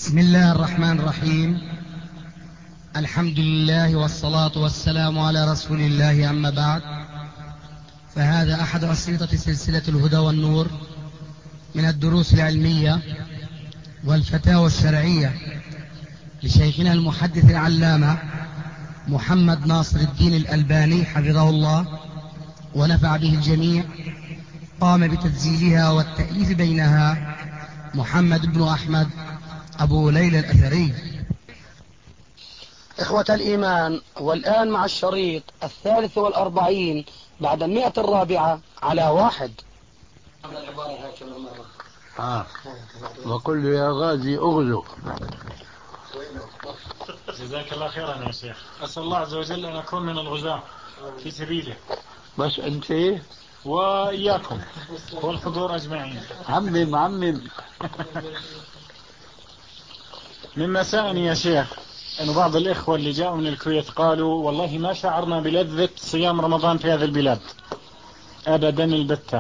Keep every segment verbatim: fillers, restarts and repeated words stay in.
بسم الله الرحمن الرحيم. الحمد لله والصلاة والسلام على رسول الله، أما بعد، فهذا أحد أشرطة سلسلة الهدى والنور من الدروس العلمية والفتاوى الشرعية لشيخنا المحدث العلامة محمد ناصر الدين الألباني حفظه الله ونفع به الجميع. قام بتسجيلها والتأليف بينها محمد بن أحمد أبو ليلى الأثري. إخوة الإيمان، والآن مع الشريط الثالث والأربعين بعد المئة الرابعة على واحد. آه. وقل له يا غازي أغزو. جزاك الله خيرا يا شيخ. أسأل الله عز وجل أن أكون من الغزاة في سبيله. بس أنت وإياكم والحضور أجمعين. عمم عمم. مما سأني يا شيخ أن بعض الإخوة اللي جاءوا من الكويت قالوا والله ما شعرنا بلذة صيام رمضان في هذه البلاد أبدا البتة،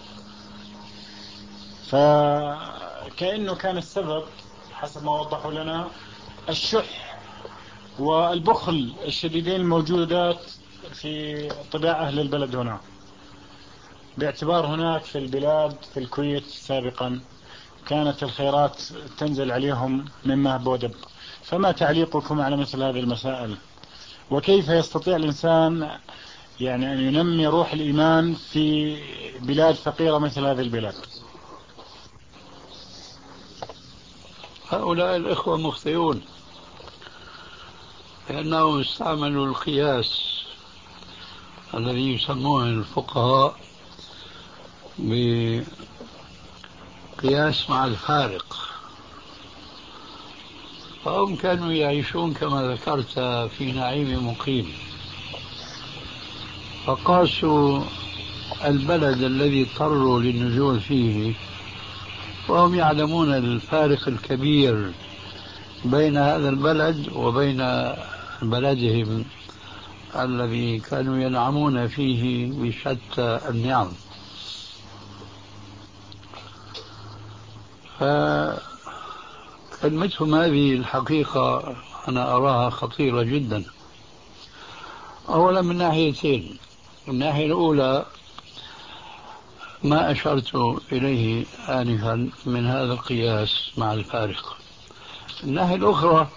فكأنه كان السبب حسب ما وضحوا لنا الشح والبخل الشديدين الموجودات في طباع أهل البلد هنا، باعتبار هناك في البلاد في الكويت سابقا كانت الخيرات تنزل عليهم من مهب ودب. فما تعليقكم على مثل هذه المسائل؟ وكيف يستطيع الإنسان يعني أن ينمي روح الإيمان في بلاد فقيرة مثل هذه البلاد؟ هؤلاء الإخوة مخطئون، لأنهم استعملوا القياس الذي يسمونه الفقهاء بقياس مع الفارق. فهم كانوا يعيشون كما ذكرت في نعيم مقيم، فقاسوا البلد الذي اضطروا للنزول فيه، وهم يعلمون الفارق الكبير بين هذا البلد وبين بلدهم الذي كانوا ينعمون فيه بشتى النعم. فكلمتهم هذه الحقيقة أنا أراها خطيرة جدا، أولا من ناحيتين. الناحية الأولى ما أشرت إليه آنفا من هذا القياس مع الفارق. الناحية الأخرى،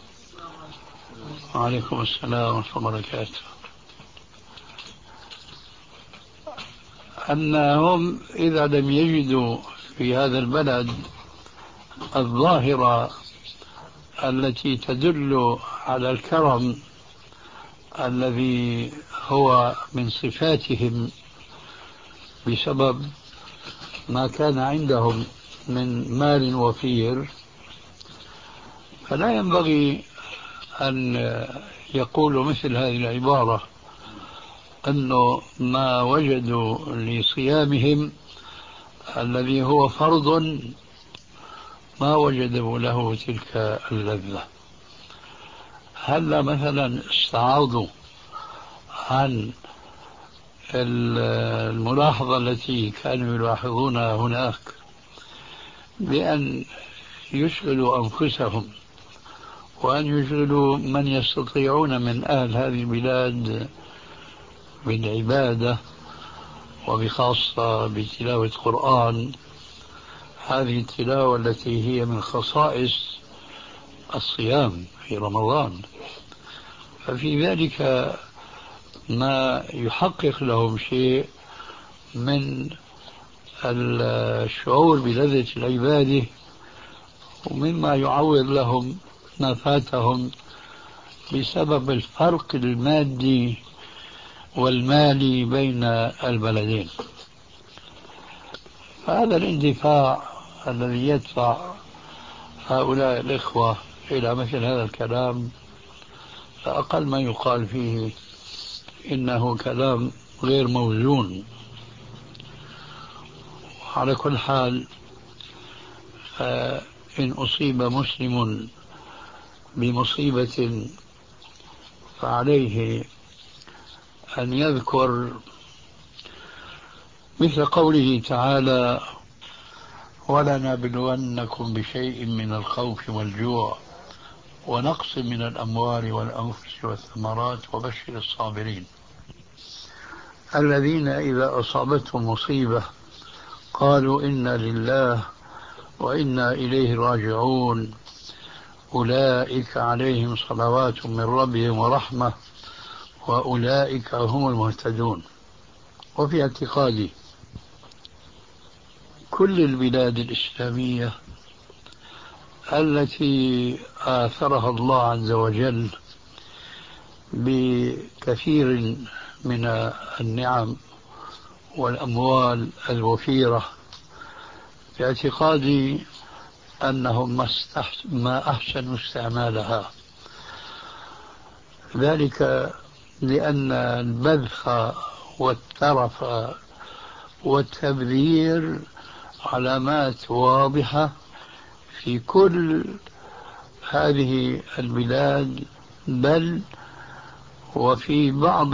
وعليكم السلام ورحمة الله وبركاته، أنهم إذا لم يجدوا في هذا البلد الظاهرة التي تدل على الكرم الذي هو من صفاتهم بسبب ما كان عندهم من مال وفير، فلا ينبغي أن يقولوا مثل هذه العبارة أنه ما وجدوا لصيامهم الذي هو فرض ما وجدوا له تلك اللذة. هل مثلا استعاضوا عن الملاحظة التي كانوا يلاحظونها هناك بأن يشغلوا أنفسهم وأن يشغلوا من يستطيعون من أهل هذه البلاد بالعبادة وبخاصة بتلاوة قرآن، هذه التلاوة التي هي من خصائص الصيام في رمضان، ففي ذلك ما يحقق لهم شيء من الشعور بلذة العبادة، ومما يعوض لهم ما فاتهم بسبب الفرق المادي والمالي بين البلدين. فهذا الاندفاع الذي يدفع هؤلاء الإخوة إلى مثل هذا الكلام فأقل ما يقال فيه إنه كلام غير موزون. على كل حال، إن أصيب مسلم بمصيبة فعليه أن يذكر مثل قوله تعالى: ولنبلونكم بشيء من الخوف والجوع ونقص من الأموال والأنفس والثمرات وبشر الصابرين الذين إذا أصابتهم مصيبة قالوا إنا لله وإنا إليه راجعون أولئك عليهم صلوات من ربهم ورحمة وأولئك هم المهتدون. وفي اعتقادي كل البلاد الإسلامية التي آثرها الله عز وجل بكثير من النعم والأموال الوفيرة، في اعتقادي أنهم ما أحسنوا استعمالها، ذلك لأن البذخ والترف والتبذير علامات واضحة في كل هذه البلاد، بل وفي بعض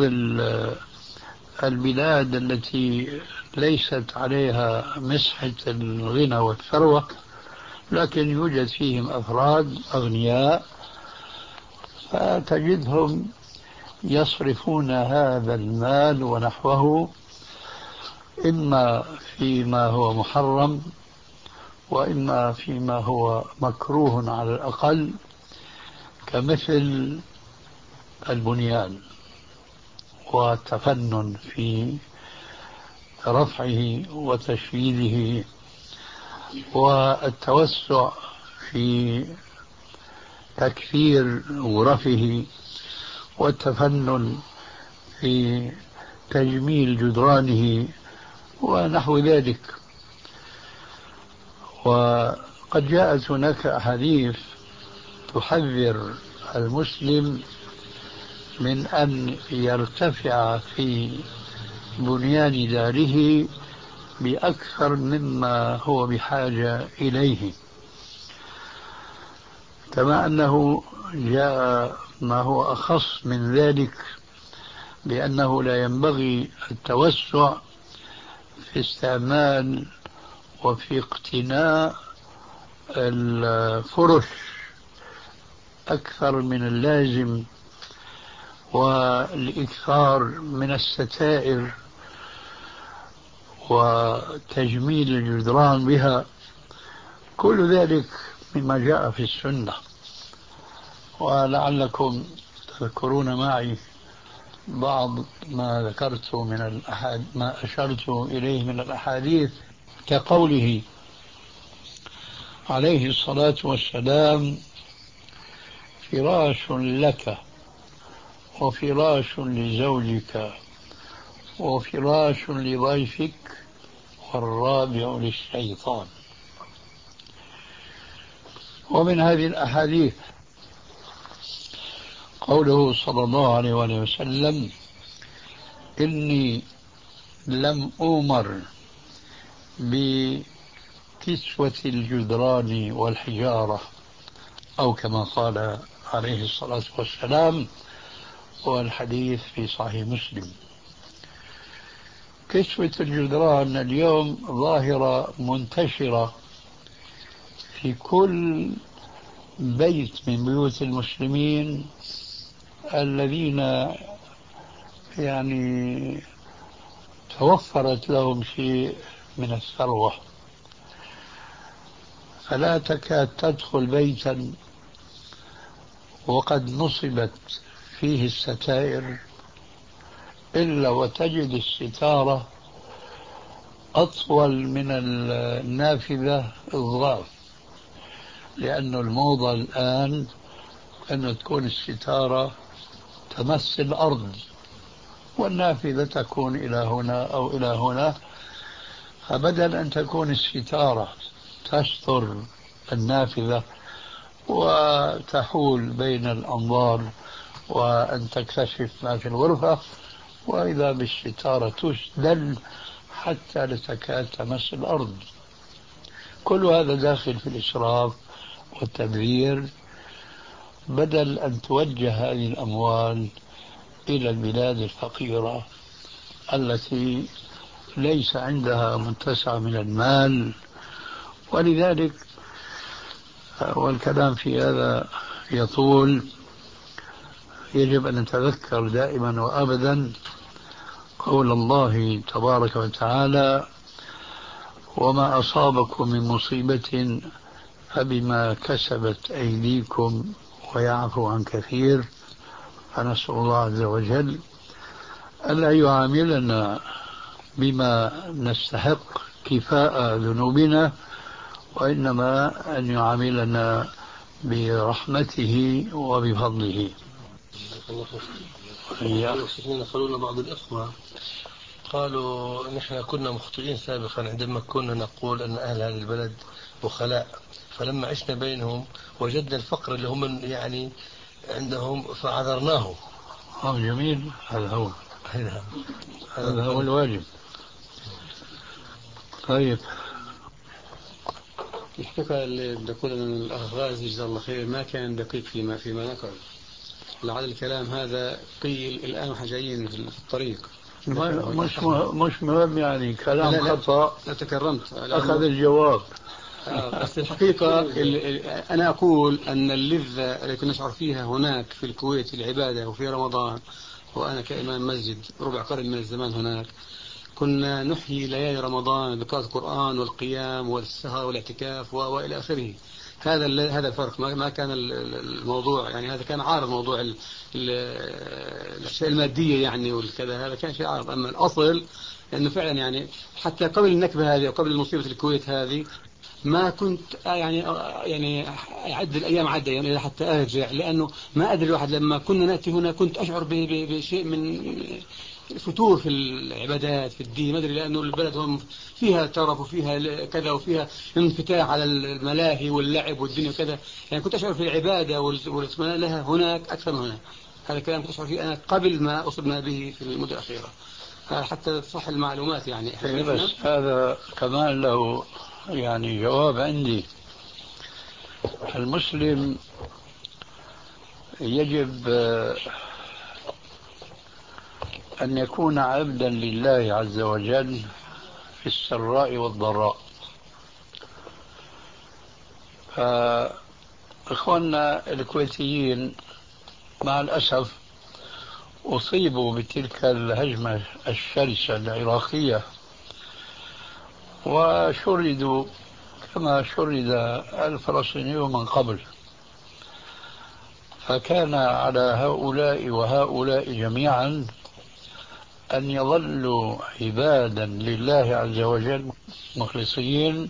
البلاد التي ليست عليها مسحة الغنى والثروة لكن يوجد فيهم أفراد أغنياء، فتجدهم يصرفون هذا المال ونحوه إما فيما هو محرم وإما فيما هو مكروه على الأقل، كمثل البنيان والتفنن في رفعه وتشييده والتوسع في تكثير غرفه والتفنن في تجميل جدرانه ونحو ذلك. وقد جاءت هناك أحاديث تحذر المسلم من أن يرتفع في بنيان داره بأكثر مما هو بحاجة إليه، كما أنه جاء ما هو أخص من ذلك بأنه لا ينبغي التوسع في استعمال وفي اقتناء الفرش أكثر من اللازم والإكثار من الستائر وتجميل الجدران بها، كل ذلك مما جاء في السنة. ولعلكم تذكرون معي بعض ما ذكرت من الأحاد ما أشرت إليه من الأحاديث، كقوله عليه الصلاة والسلام: فراش لك وفراش لزوجك وفراش لضيفك والرابع للشيطان. ومن هذه الأحاديث قوله صلى الله عليه وسلم: إني لم أؤمر بكسوة الجدران والحجارة، أو كما قال عليه الصلاة والسلام، والحديث في صحيح مسلم. كسوة الجدران اليوم ظاهرة منتشرة في كل بيت من بيوت المسلمين الذين يعني توفرت لهم شيء من الثروة، فلا تكاد تدخل بيتا وقد نصبت فيه الستائر إلا وتجد الستارة أطول من النافذة الضعف، لأن الموضة الآن أن تكون الستارة تمس الأرض والنافذة تكون إلى هنا أو إلى هنا، فبدل أن تكون الستارة تستر النافذة وتحول بين الأنظار وأن تكتشف ما في الغرفة، وإذا بالستارة تسدل حتى لا تكاد تمس الأرض. كل هذا داخل في الإسراف والتبذير، بدل أن توجه هذه الأموال إلى البلاد الفقيرة التي ليس عندها متسع من المال ولذلك والكلام في هذا يطول، يجب أن نتذكر دائما وأبدا قول الله تبارك وتعالى: وما أصابكم من مصيبة فبما كسبت أيديكم ويعفو عن كثير. فنسأل الله عز وجل ألا يعاملنا بما نستحق كفاء ذنوبنا، وإنما أن يعاملنا برحمته وبفضله. يقولون بعض الإخوة قالوا نحن كنا مخطئين سابقا عندما كنا نقول أن أهل هذا البلد بخلاء، فلما عشنا بينهم وجدنا الفقر اللي هم يعني عندهم فعذرناهم. آه جميل، هذا هو هذا هذا هو الواجب. طيب، الحقيقة اللي بدي أقول أن الأخ غازي جزاه الله خير ما كان دقيق فيما فيما نقل. لعل الكلام هذا قيل الآن ونحن جايين في الطريق. مش مش مهم يعني كلام لا لا خطأ. لا تكرمت أخذ الجواب. آه بس الحقيقة أنا أقول أن اللذة التي نشعر فيها هناك في الكويت في العبادة وفي رمضان، وأنا كإمام مسجد ربع قرن من الزمان هناك، كنا نحيي ليالي رمضان بقراءة القرآن والقيام والسهر والاعتكاف وإلى آخره. هذا هذا الفرق، ما كان الموضوع يعني هذا كان عارض موضوع ال ال الأشياء المادية يعني والكذا، هذا كان شيء عارض. أما الأصل لأنه فعلا يعني حتى قبل النكبة هذه وقبل مصيبة الكويت هذه ما كنت يعني يعني أعد الأيام عد أيام حتى أرجع، لأنه ما أدري الواحد لما كنا نأتي هنا كنت أشعر بشيء من فتور في العبادات في الدين، ما أدري لأنه البلد هم فيها ترف وفيها كذا وفيها انفتاح على الملاهي واللعب والدنيا وكذا، يعني كنت أشعر في العبادة والاطمئنان لها هناك أكثر من هنا. هذا الكلام كنت أشعر فيه أنا قبل ما أصبنا به في المدة الأخيرة، حتى تصح المعلومات يعني. بس هذا كمان له يعني جواب عندي. المسلم يجب أن يكون عبدا لله عز وجل في السراء والضراء. فإخواننا الكويتيين مع الأسف أصيبوا بتلك الهجمة الشرسة العراقية وشردوا كما شرد الفلسطينيون من قبل، فكان على هؤلاء وهؤلاء جميعا أن يظلوا عبادا لله عز وجل مخلصين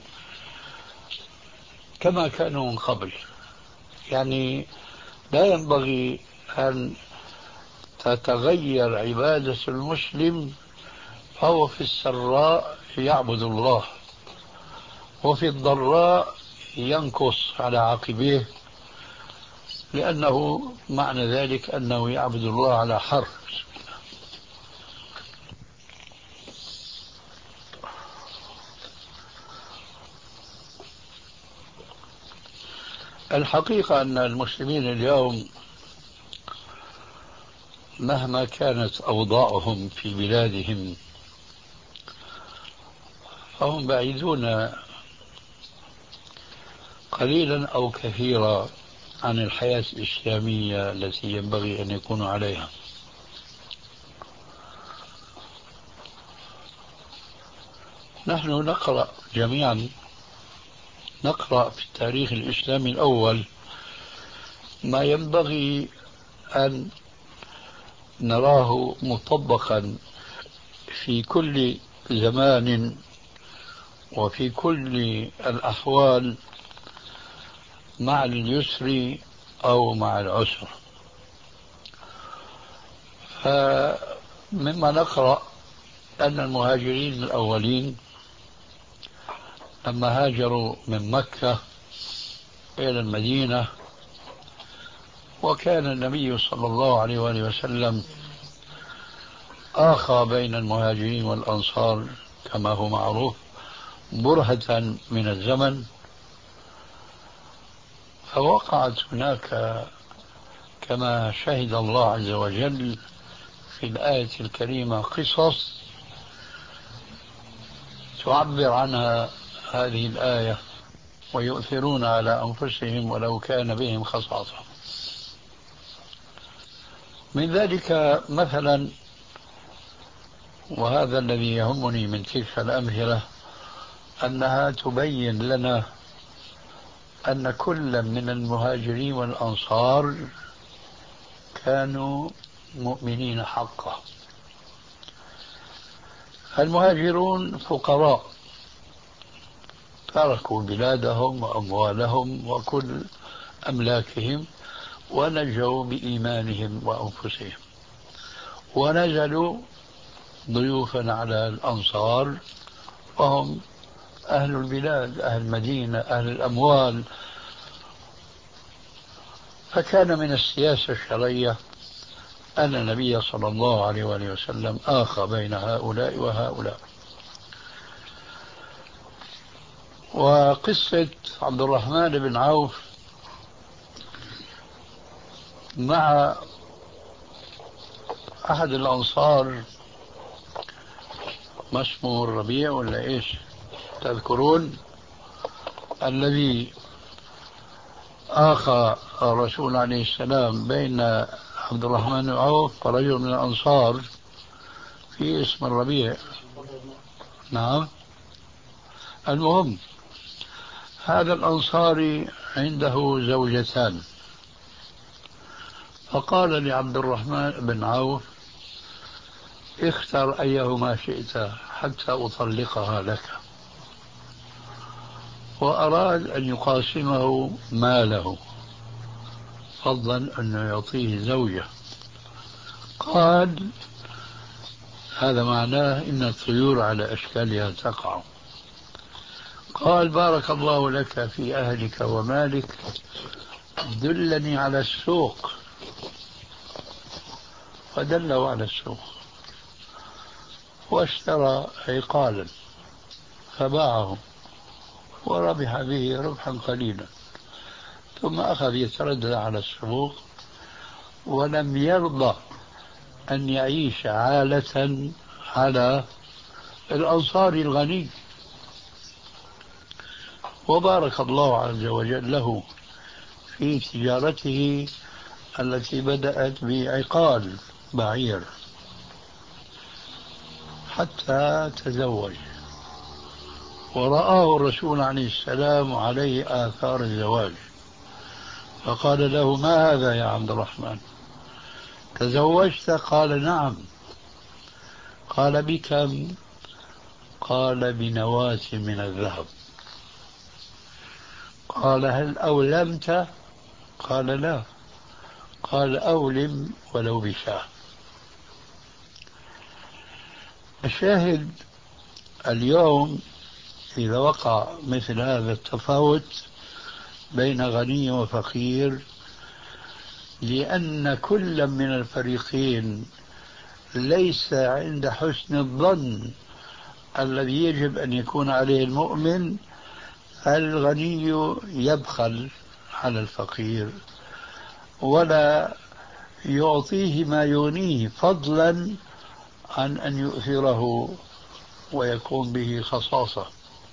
كما كانوا من قبل. يعني لا ينبغي أن تتغير عبادة المسلم، فهو في السراء يعبد الله وفي الضراء ينكص على عقبيه، لأنه معنى ذلك أنه يعبد الله على حرف. الحقيقة أن المسلمين اليوم مهما كانت أوضاعهم في بلادهم فهم بعيدون قليلا أو كثيرا عن الحياة الإسلامية التي ينبغي أن يكونوا عليها. نحن نقرأ جميعا نقرأ في التاريخ الإسلامي الأول ما ينبغي أن نراه مطبقا في كل زمان وفي كل الأحوال مع اليسر أو مع العسر. فمما نقرأ أن المهاجرين الأولين لما هاجروا من مكة إلى المدينة، وكان النبي صلى الله عليه وآله وسلم آخى بين المهاجرين والأنصار كما هو معروف برهة من الزمن، فوقعت هناك كما شهد الله عز وجل في الآية الكريمة قصص تعبر عنها هذه الآية ويؤثرون على أنفسهم ولو كان بهم خصاصة. من ذلك مثلا، وهذا الذي يهمني من تلك الأمثلة، أنها تبين لنا أن كل من المهاجرين والأنصار كانوا مؤمنين حقا. المهاجرون فقراء تركوا بلادهم وأموالهم وكل أملاكهم ونجوا بإيمانهم وأنفسهم، ونزلوا ضيوفا على الأنصار وهم أهل البلاد، أهل المدينة، أهل الأموال. فكان من السياسة الشرعية أن النبي صلى الله عليه وآله وسلم آخى بين هؤلاء وهؤلاء. وقصة عبد الرحمن بن عوف مع أحد الأنصار، ما اسمه الربيع ولا إيش تذكرون، الذي آخى الرسول عليه السلام بين عبد الرحمن بن عوف ورجل من الأنصار في اسم الربيع. نعم. المهم، هذا الأنصاري عنده زوجتان، فقال لعبد الرحمن بن عوف: اختر أيهما شئت حتى أطلقها لك. وأراد أن يقاسمه ماله فضلا أنه يعطيه زوجة. قال: هذا معناه إن الطيور على أشكالها تقع. قال: بارك الله لك في أهلك ومالك، دلني على السوق. فدله على السوق واشترى عقالا فباعه وربح به ربحا قليلا، ثم أخذ يتردد على السوق ولم يرضى أن يعيش عالة على الأنصاري الغني. وبارك الله عز وجل له في تجارته التي بدأت بعقال بعير حتى تزوج، ورآه الرسول عليه السلام عليه آثار الزواج، فقال له: ما هذا يا عبد الرحمن، تزوجت؟ قال: نعم. قال: بكم؟ قال: بنواة من الذهب. قال: هل أولمت؟ قال: لا. قال: أولم ولو بشاة. الشاهد، اليوم إذا وقع مثل هذا التفاوت بين غني وفقير، لأن كل من الفريقين ليس عند حسن الظن الذي يجب أن يكون عليه المؤمن، الغني يبخل على الفقير ولا يعطيه ما يغنيه، فضلا عن أن يؤثره ويكون به خصاصة.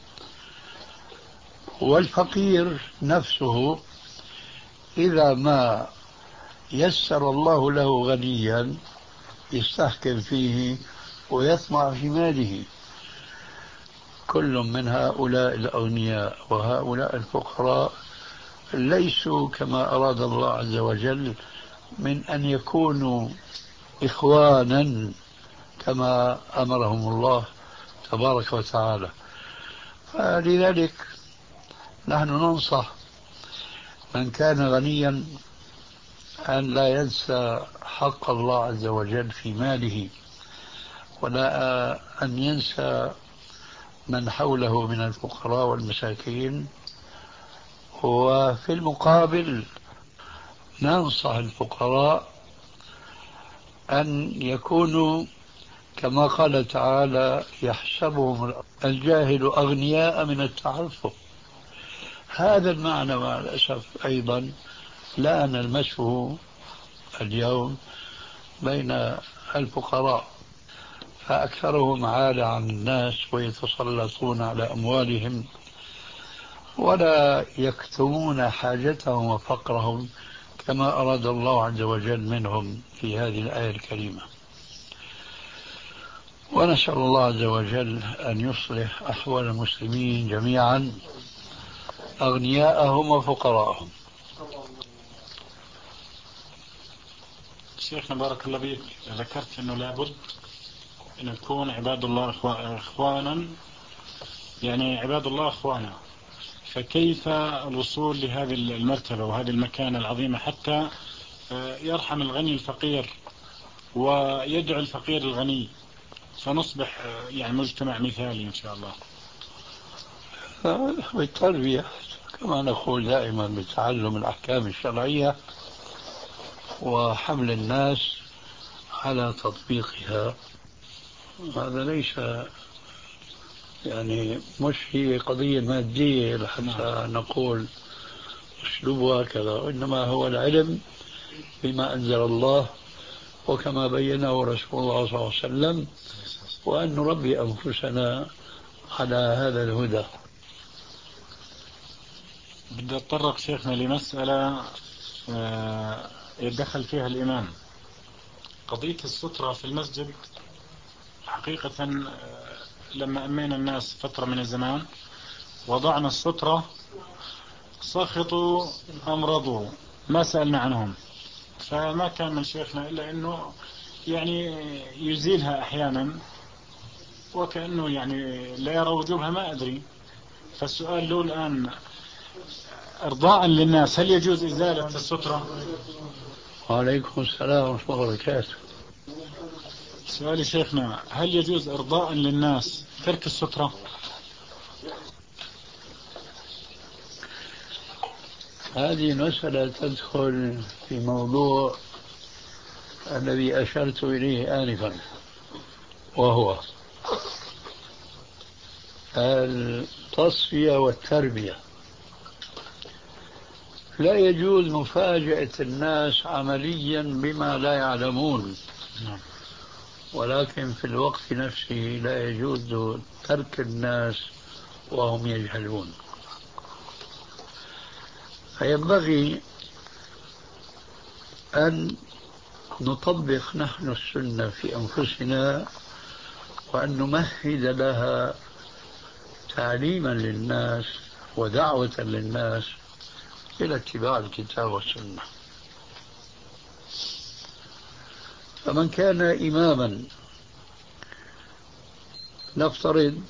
والفقير نفسه إذا ما يسر الله له غنيا يستحكم فيه ويطمع في ماله. كل من هؤلاء الأغنياء وهؤلاء الفقراء ليسوا كما أراد الله عز وجل من أن يكونوا إخوانا كما أمرهم الله تبارك وتعالى. فلذلك نحن ننصح من كان غنيا أن لا ينسى حق الله عز وجل في ماله، ولا أن ينسى من حوله من الفقراء والمساكين. وفي المقابل ننصح الفقراء أن يكونوا كما قال تعالى: يحسبهم الجاهل أغنياء من التعفف. هذا المعنى مع الأسف أيضا لا نلمسه اليوم بين الفقراء، فأكثرهم عالة عن الناس ويتسلطون على أموالهم ولا يكتمون حاجتهم وفقرهم كما أراد الله عز وجل منهم في هذه الآية الكريمة. ونسأل الله عز وجل أن يصلح أحوال المسلمين جميعا أغنياءهم وفقراءهم. شيخنا بارك الله بك، ذكرت أنه لابد أن يكون عباد الله إخوانا، يعني عباد الله إخوانا، فكيف الوصول لهذه المرتبة وهذه المكانة العظيمة حتى يرحم الغني الفقير ويدعو الفقير الغني فنصبح يعني مجتمع مثالي إن شاء الله؟ بالتربية كما نقول دائما، بتعلم الأحكام الشرعية وحمل الناس على تطبيقها. هذا ليس يعني مش هي قضية مادية لحتى نقول اسلوبها كذا، وإنما هو العلم بما أنزل الله وكما بينه رسول الله صلى الله عليه وسلم، وأن نربي أنفسنا على هذا الهدى. بدي أتطرق شيخنا لمسألة يتدخل فيها الإمام، قضية السترة في المسجد. حقيقة لما أمينا الناس فترة من الزمان وضعنا السترة سخطوا أمرضوا ما سألنا عنهم، فما كان من شيخنا إلا أنه يعني يزيلها أحيانا وكأنه يعني لا يرى وجوبها، ما أدري. فالسؤال له الآن إرضاء للناس، هل يجوز إزالة السترة؟ وعليكم السلام ورحمة الله وبركاته. سؤالي شيخنا، هل يجوز إرضاء للناس ترك السترة؟ هذه مسألة تدخل في موضوع الذي أشرت إليه آنفا، وهو التصفية والتربية. لا يجوز مفاجأة الناس عمليا بما لا يعلمون، ولكن في الوقت نفسه لا يجوز ترك الناس وهم يجهلون. فينبغي أن نطبق نحن السنة في أنفسنا وأن نمهد لها تعليما للناس ودعوة للناس إلى اتباع الكتاب والسنة. فمن كان إماما، نفترض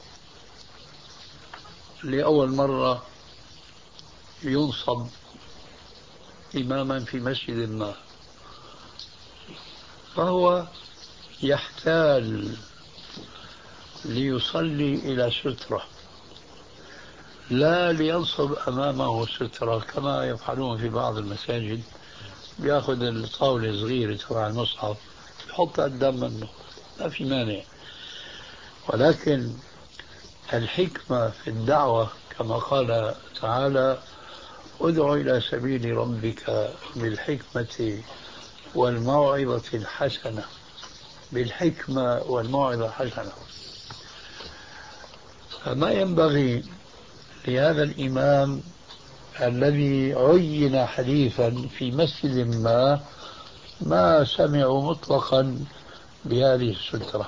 لأول مرة ينصب إماما في مسجد ما، فهو يحتاج ليصلي إلى سترة، لا لينصب أمامه سترة كما يفعلون في بعض المساجد، بياخذ الطاولة صغيرة تبع المصحف يحط قدام منه، ما في مانع. ولكن الحكمة في الدعوة كما قال تعالى: ادع إلى سبيل ربك بالحكمة والموعظة الحسنة، بالحكمة والموعظة الحسنة. فما ينبغي لهذا الإمام الذي عين حديثا في مسجد ما ما سمعوا مطلقا بهذه السترة،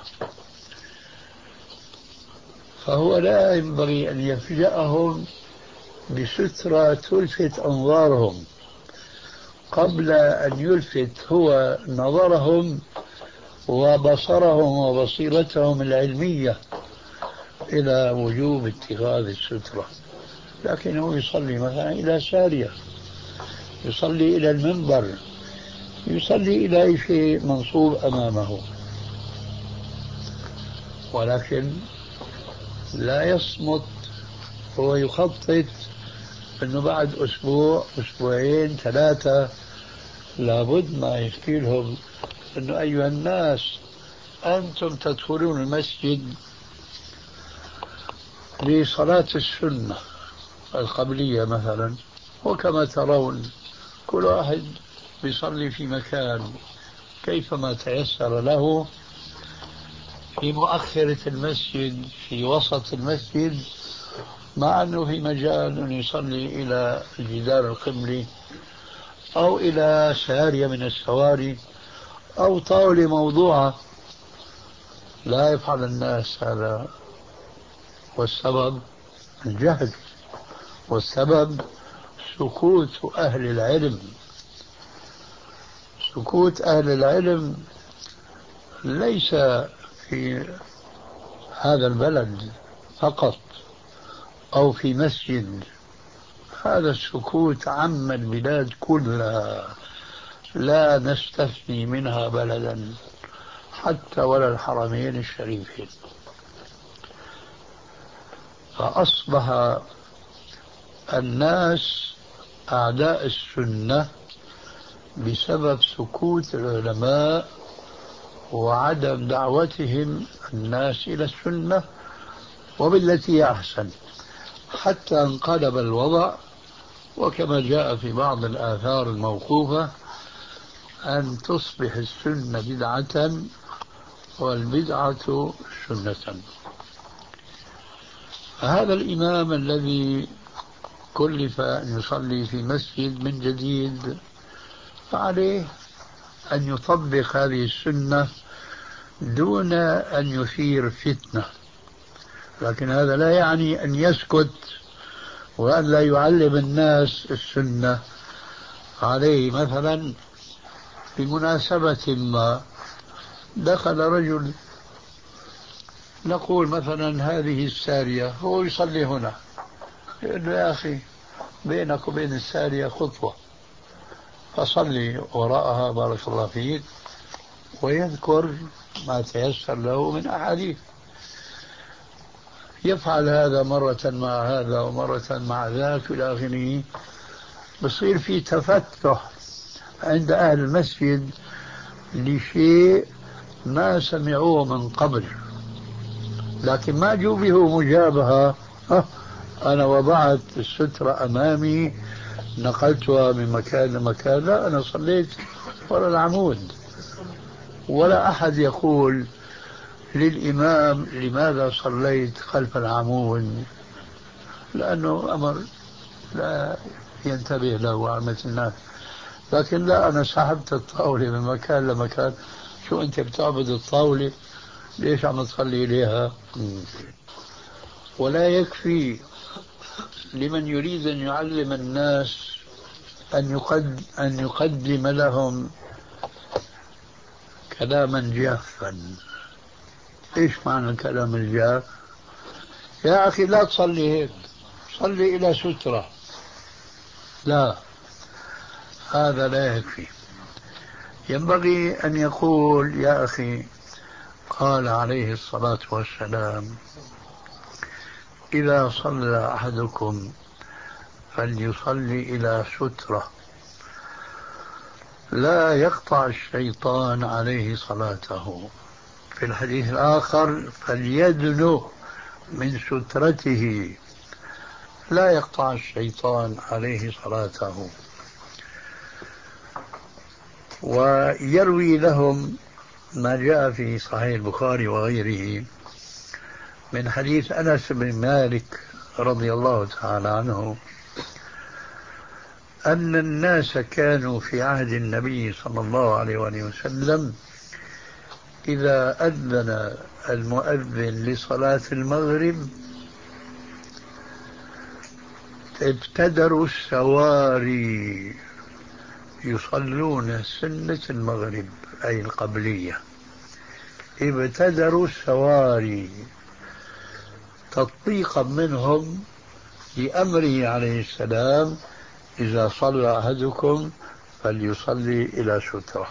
فهو لا ينبغي أن يفجأهم بسترة تلفت أنظارهم قبل أن يلفت هو نظرهم وبصرهم وبصيرتهم العلمية إلى وجوب اتخاذ السترة. لكنه يصلي مثلا إلى سارية، يصلي إلى المنبر، يصلي إلى أي شيء منصوب أمامه، ولكن لا يصمت. هو يخطط أنه بعد أسبوع أسبوعين ثلاثة لابد ما يحكي لهم أنه أيها الناس أنتم تدخلون المسجد لصلاة السنة القبلية مثلا، وكما ترون كل واحد بيصلي في مكان كيفما تيسر له، في مؤخرة المسجد، في وسط المسجد، مع أنه في مجال أن يصلي إلى الجدار القبلي أو إلى سارية من السواري أو طاولة موضوعة. لا يفعل الناس هذا، والسبب الجهل، والسبب سكوت أهل العلم. سكوت أهل العلم ليس في هذا البلد فقط أو في مسجد، هذا السكوت عم البلاد كلها، لا نستثني منها بلدا حتى ولا الحرمين الشريفين. فأصبح الناس أعداء السنة بسبب سكوت العلماء وعدم دعوتهم الناس إلى السنة وبالتي أحسن، حتى انقلب الوضع. وكما جاء في بعض الآثار الموقوفة أن تصبح السنة بدعة والبدعة سنة. هذا الإمام الذي كلف أن يصلي في مسجد من جديد فعليه أن يطبق هذه السنة دون أن يثير فتنة، لكن هذا لا يعني أن يسكت وأن لا يعلم الناس السنة. عليه مثلا بمناسبة ما دخل رجل، نقول مثلا هذه السارية، هو يصلي هنا، يقول له يا أخي بينك وبين السارية خطوة فصلي وراءها بارك الله فيك، ويذكر ما تيسر له من أحاديث. يفعل هذا مرة مع هذا ومرة مع ذاك إلى آخره، بصير في تفتح عند أهل المسجد لشيء ما سمعوه من قبل، لكن ما جوبه مجابهة. أنا وضعت السترة أمامي نقلتها من مكان لمكان، لا أنا صليت وراء العمود. ولا أحد يقول للإمام لماذا صليت خلف العمود، لأنه أمر لا ينتبه له عامة الناس. لكن لا، أنا سحبت الطاولة من مكان لمكان. شو أنت بتعبد الطاولة؟ ليش عم تصلي إليها؟ ولا يكفي لمن يريد أن يعلم الناس أن يقدم, أن يقدم لهم كلاما جافا. إيش معنى الكلام الجاف؟ يا أخي لا تصلي هيك، صلي إلى سترة. لا، هذا لا يكفي. ينبغي أن يقول يا أخي قال عليه الصلاة والسلام إذا صلى أحدكم فليصلي إلى سترة لا يقطع الشيطان عليه صلاته. في الحديث الآخر فليدنو من سترته لا يقطع الشيطان عليه صلاته. ويروي لهم ما جاء في صحيح البخاري وغيره من حديث أنس بن مالك رضي الله تعالى عنه أن الناس كانوا في عهد النبي صلى الله عليه وسلم إذا أذن المؤذن لصلاة المغرب ابتدروا السواري يصلون سنة المغرب أي القبلية. ابتدروا السواري تطبيقا منهم لأمره عليه السلام إذا صلى أحدكم فليصلي إلى سترة.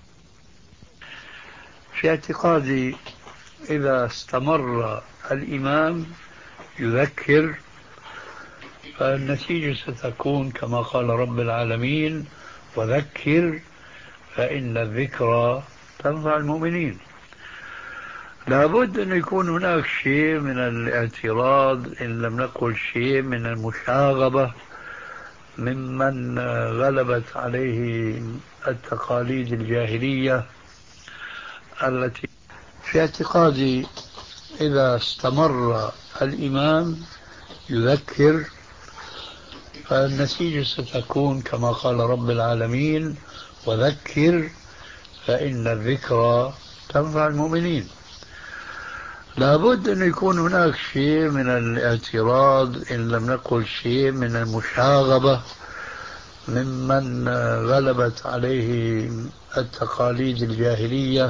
في اعتقادي إذا استمر الإمام يذكر فالنتيجة ستكون كما قال رب العالمين وذكر فإن الذكرى تنفع المؤمنين. لابد أن يكون هناك شيء من الاعتراض إن لم نقل شيء من المشاغبة ممن غلبت عليه التقاليد الجاهلية التي في اعتقادي إذا استمر الإمام يذكر، فالنتيجة ستكون كما قال رب العالمين: وذكر فإن الذكرى تنفع المؤمنين. لابد أن يكون هناك شيء من الاعتراض، إن لم نقل شيء من المشاغبة، ممن غلبت عليه التقاليد الجاهلية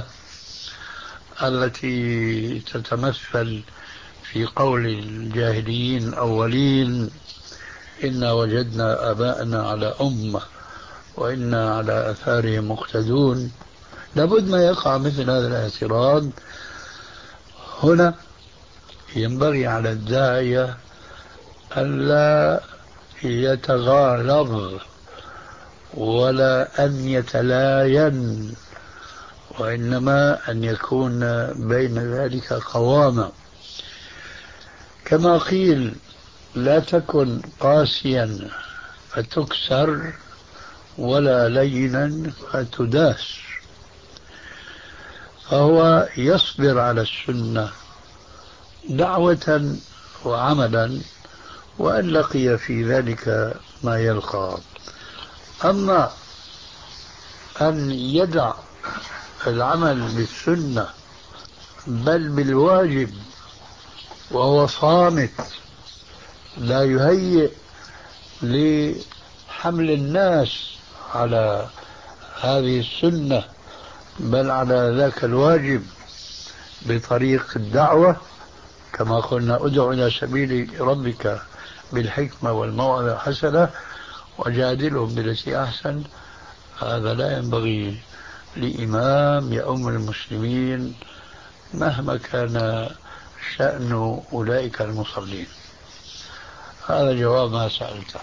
التي تتمثل في قول الجاهليين الأولين: إنا وجدنا آباءنا على أمة وإنا على آثارهم مقتدون. لابد ما يقع مثل هذا الاعتراض. هنا ينبغي على الداعية ألا يتغالظ ولا أن يتلاين، وإنما أن يكون بين ذلك قوامة. كما قيل: لا تكن قاسيا فتكسر ولا لينا فتداس. فهو يصبر على السنة دعوة وعملا، وأن لقي في ذلك ما يلقى. أما أن يدع العمل بالسنة بل بالواجب وهو صامت، لا يهيئ لحمل الناس على هذه السنة بل على ذاك الواجب بطريق الدعوة، كما قلنا: ادع إلى سبيل ربك بالحكمة والموعظة الحسنة وجادلهم بالتي أحسن. هذا لا ينبغي لإمام يؤم المسلمين مهما كان شأن أولئك المصلين. هذا جواب ما سألته.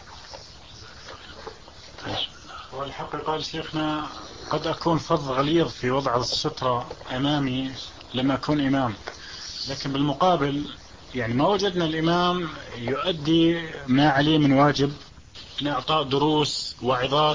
والحق قال شيخنا: قد أكون فظ غليظ في وضع السترة أمامي لما أكون إمام، لكن بالمقابل يعني ما وجدنا الإمام يؤدي ما عليه من واجب من إعطاء دروس وعظات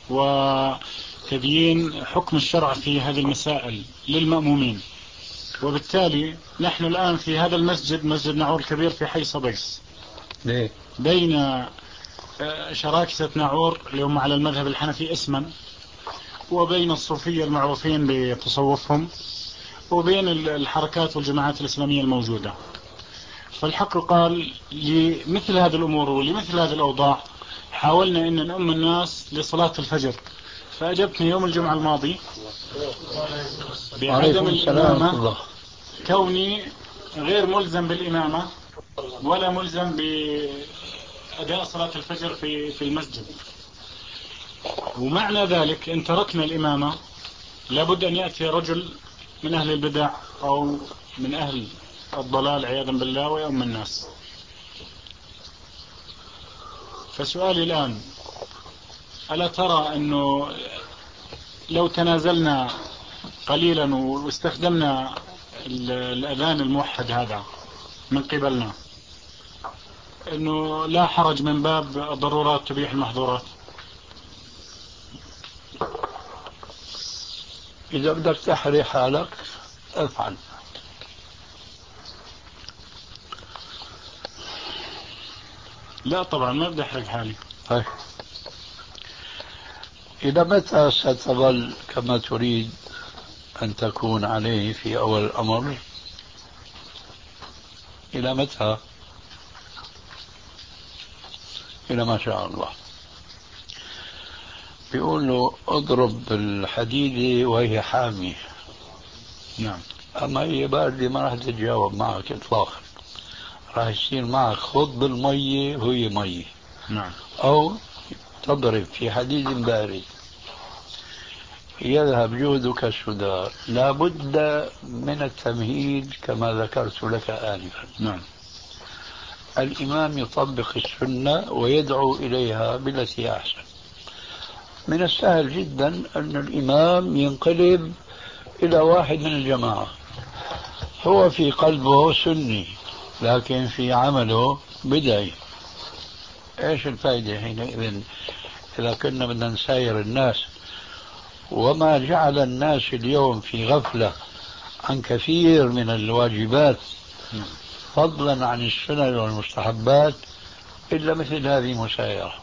وتبيين حكم الشرع في هذه المسائل للمأمومين. وبالتالي نحن الآن في هذا المسجد، مسجد نعور الكبير في حي صبيس، بين شراكسة نعور اللي هم على المذهب الحنفي اسما، وبين الصوفية المعروفين بتصوفهم، وبين الحركات والجماعات الإسلامية الموجودة. فالحق قال: لمثل هذه الأمور ولمثل هذه الأوضاع حاولنا أن نؤم الناس لصلاة الفجر. فأجبتني يوم الجمعة الماضي بعدم الإمامة، كوني غير ملزم بالإمامة ولا ملزم بأداء صلاة الفجر في في المسجد. ومعنى ذلك إن تركنا الإمامة لابد أن يأتي رجل من أهل البدع أو من أهل الضلال عياذا بالله ويؤم الناس. فسؤالي الآن: ألا ترى أنه لو تنازلنا قليلا واستخدمنا الأذان الموحد هذا من قبلنا أنه لا حرج من باب الضرورات تبيح المحظورات؟ إذا بدك تحري حالك افعل. لا طبعا ما بدي أحرق حالي. طيب، إلى متى ستظل كما تريد أن تكون عليه في أول الأمر؟ إلى متى؟ إلى ما شاء الله. بيقول له: اضرب بالحديدة وهي حامية. نعم. أما هي باردة ما راح تتجاوب معك إطلاقا، راح يصير معك خض بالمية وهي مية. نعم. أو تضرب في حديد بارد يذهب جهدك السدى. لا بد من التمهيد كما ذكرت لك آنفا. نعم. الإمام يطبق السنة ويدعو إليها بالتي أحسن. من السهل جدا أن الإمام ينقلب إلى واحد من الجماعة، هو في قلبه سني لكن في عمله بدعي. ايش الفائدة حينئذ إذا كنا بدنا نساير الناس؟ وما جعل الناس اليوم في غفلة عن كثير من الواجبات فضلا عن السنن والمستحبات إلا مثل هذه مسايرة.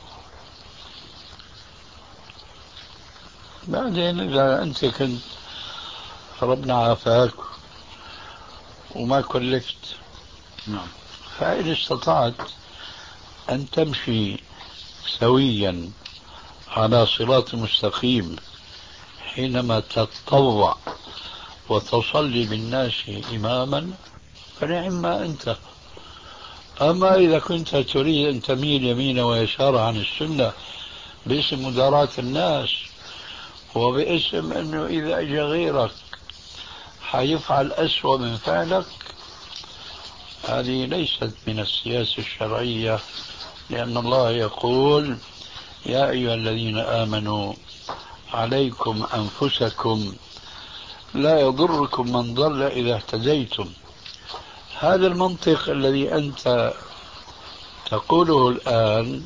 بعدين إذا أنت كنت ربنا عافاك وما كلفت، نعم، فإن استطعت أن تمشي سويا على صراط مستقيم حينما تتطوع وتصلي بالناس إماما فنعم ما أنت. أما إذا كنت تريد أن تميل يمين ويسار عن السنة باسم مداراة الناس وباسم أنه إذا أجى غيرك حيفعل أسوأ من فعلك، هذه ليست من السياسة الشرعية، لأن الله يقول يا أيها الذين آمنوا عليكم أنفسكم لا يضركم من ضل إذا اهتديتم. هذا المنطق الذي أنت تقوله الآن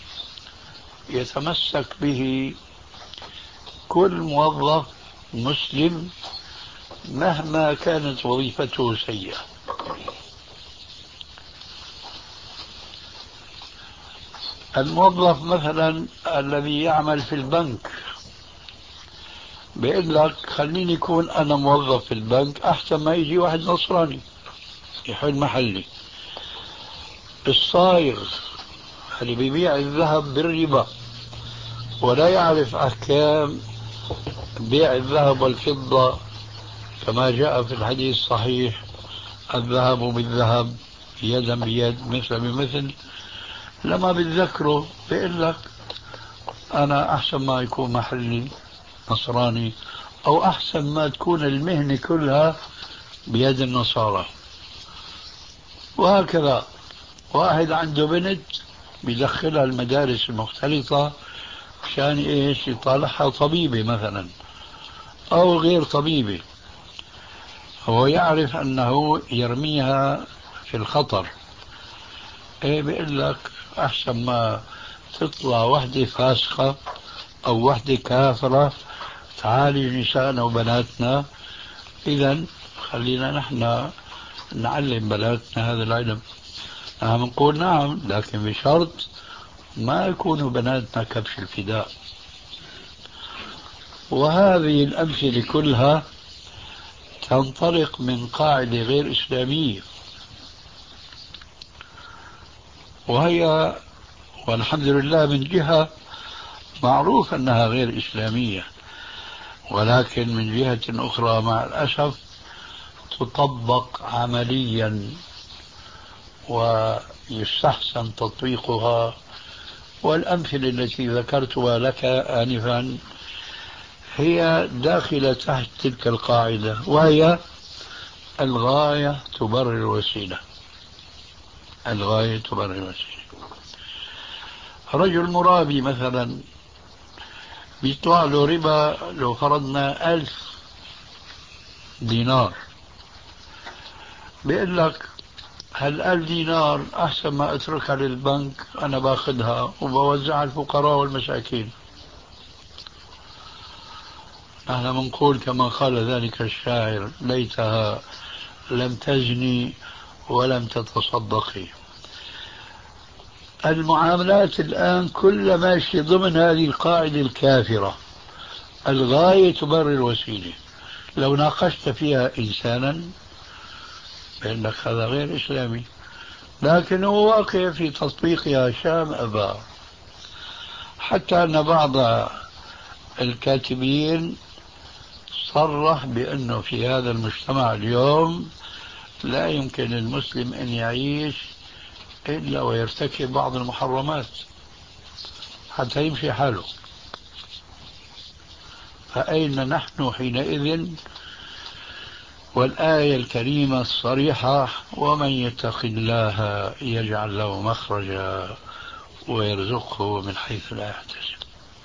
يتمسك به كل موظف مسلم مهما كانت وظيفته سيئة. الموظف مثلا الذي يعمل في البنك بيقول لك خليني يكون أنا موظف في البنك أحسن ما يجي واحد نصراني يحل محلي. الصايغ اللي بيبيع الذهب بالربا ولا يعرف أحكام بيع الذهب والفضة كما جاء في الحديث الصحيح الذهب بالذهب يدا بيد مثل بمثل، لما بتذكره بيقول لك أنا أحسن ما يكون محلي نصراني أو أحسن ما تكون المهنة كلها بيد النصارى. وهكذا واحد عنده بنت بيدخلها المدارس المختلطة عشان إيش يطالعها طبيبة مثلا أو غير طبيبة، هو يعرف أنه يرميها في الخطر. إيه بيقول لك أحسن ما تطلع وحدة فاسقة أو وحدة كافرة تعالج نسائنا وبناتنا، إذن خلينا نحن نعلم بناتنا هذا العلم. نحن نقول نعم، لكن بشرط ما يكونوا بناتنا كبش الفداء. وهذه الأمثلة كلها تنطلق من قاعدة غير إسلامية، وهي والحمد لله من جهة معروف أنها غير إسلامية، ولكن من جهة أخرى مع الأسف تطبق عمليا ويستحسن تطبيقها. والأمثلة التي ذكرتها لك آنفا هي داخلة تحت تلك القاعدة، وهي الغاية تبرر الوسيلة. الغاية تبرر الوسيلة. رجل مرابي مثلا بيطلع له ربا لو فرضنا ألف دينار، بيقول لك هالألف دينار أحسن ما أتركها للبنك، أنا باخذها وبوزعها الفقراء والمساكين. نحن منقول كما قال ذلك الشاعر ليتها لم تزني ولم تتصدقي. المعاملات الآن كل ماشي ضمن هذه القاعدة الكافرة، الغاية تبرر الوسيلة. لو ناقشت فيها إنسانا بأن لك هذا غير إسلامي، لكن هو واقع في تطبيقها شام أبا. حتى أن بعض الكاتبين صرح بأنه في هذا المجتمع اليوم لا يمكن للمسلم أن يعيش إلا ويرتكب بعض المحرمات حتى يمشي حاله. فأين نحن حينئذ؟ والآية الكريمة الصريحة ومن يتق الله يجعل له مخرجا ويرزقه من حيث لا يحتسب.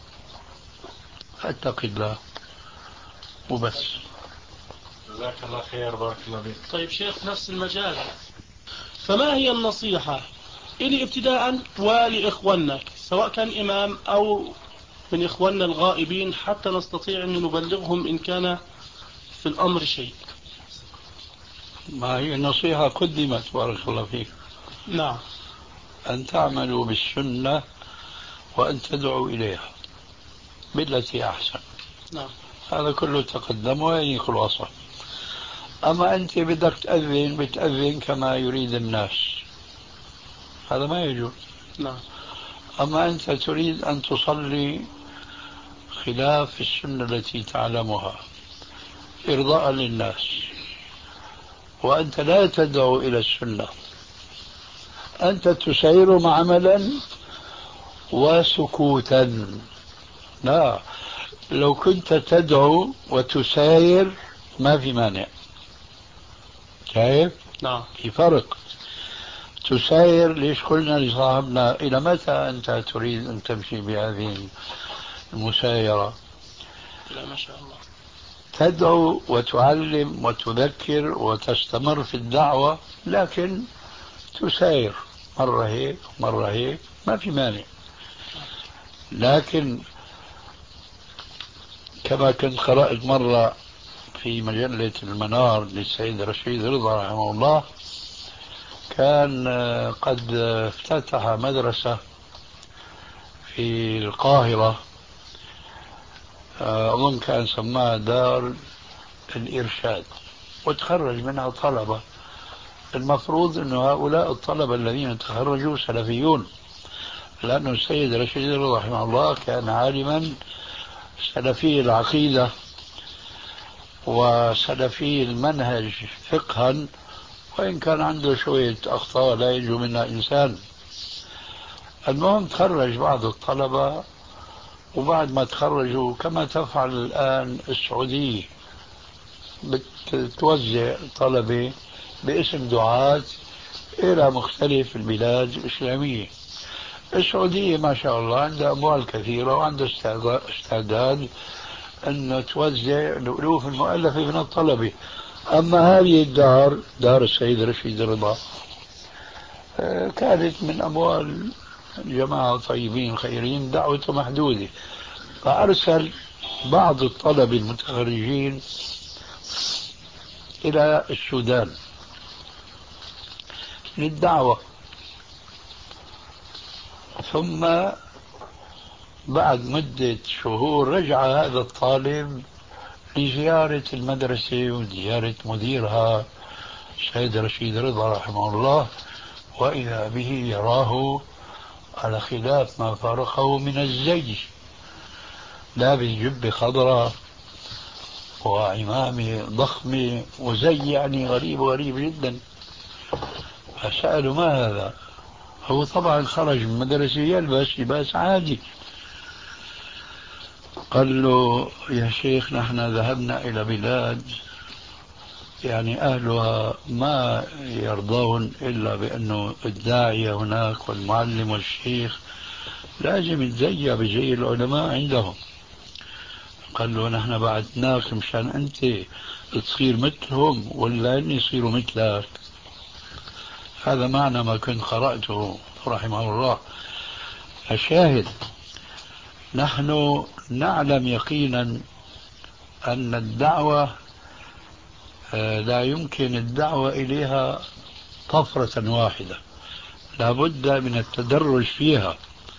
فاتق الله وبس. جزاك الله خير، بارك الله فيك. طيب شيخ، نفس المجال، فما هي النصيحة إلي ابتداء ولإخواننا سواء كان إمام أو من إخواننا الغائبين حتى نستطيع أن نبلغهم إن كان في الأمر شيء؟ ما هي النصيحة قدمت بارك الله فيك. نعم. أن تعملوا بالسنة وأن تدعوا إليها بالتي أحسن. نعم. هذا كله تقدم وهي خلاصة. أما أنت بدك تأذن بتأذن كما يريد الناس، هذا ما يجوز. نعم. أما أنت تريد أن تصلي خلاف السنة التي تعلمها إرضاء للناس، وأنت لا تدعو إلى السنة، أنت تسير عملا وسكوتا. لا، لو كنت تدعو وتساير ما في مانع. كيف؟ نعم. في فرق. تساير، ليش قلنا لصاحبنا إلى متى أنت تريد أن تمشي بهذه المسايرة؟ لا ما شاء الله. تدعو وتعلم وتذكر وتستمر في الدعوة، لكن تساير مرة هيك مرة هيك ما في مانع. لكن كما كنت قرأت مرة في مجلة المنار للسيد رشيد رضا رحمه الله، كان قد افتتح مدرسة في القاهرة، أظن كان سماها دار الإرشاد، وتخرج منها طلبة. المفروض أن هؤلاء الطلبة الذين تخرجوا سلفيون، لأن السيد رشيد رضا رحمه الله كان عالما سلفي العقيدة وسلفي المنهج فقها، وإن كان عنده شوية أخطاء لا ينجو منها إنسان. المهم تخرج بعض الطلبة، وبعد ما تخرجوا كما تفعل الآن السعودية بتوزع طلبة باسم دعاة إلى مختلف البلاد الإسلامية. السعودية ما شاء الله عندها أموال كثيرة وعندها استعداد أن توزع الألوف المؤلفة من الطلبة. أما هذه الدار، دار السيد رشيد رضا، كانت من أموال جماعة طيبين خيرين دعوته محدودة، فأرسل بعض الطلبة المتخرجين إلى السودان للدعوة. ثم بعد مدة شهور رجع هذا الطالب لزيارة المدرسة وزيارة مديرها السيد رشيد رضا رحمه الله، وإذا به يراه على خلاف ما فارقه من الزي، لابس جبة خضراء وعمامة ضخمة وزي يعني غريب غريب جدا. فسألوا ما هذا؟ هو طبعا خرج من مدرسة يلبس لباس عادي. قال له يا شيخ نحن ذهبنا إلى بلاد يعني أهلها ما يرضون إلا بأنه الداعية هناك والمعلم والشيخ لازم يتزيى بزي العلماء عندهم. قال له نحن بعثناك مشان أنت تصير مثلهم ولا أن يصيروا مثلك؟ هذا معنى ما كنت قرأته رحمه الله. الشاهد نحن نعلم يقينا أن الدعوة لا يمكن الدعوة إليها طفرة واحدة، لا بد من التدرج فيها.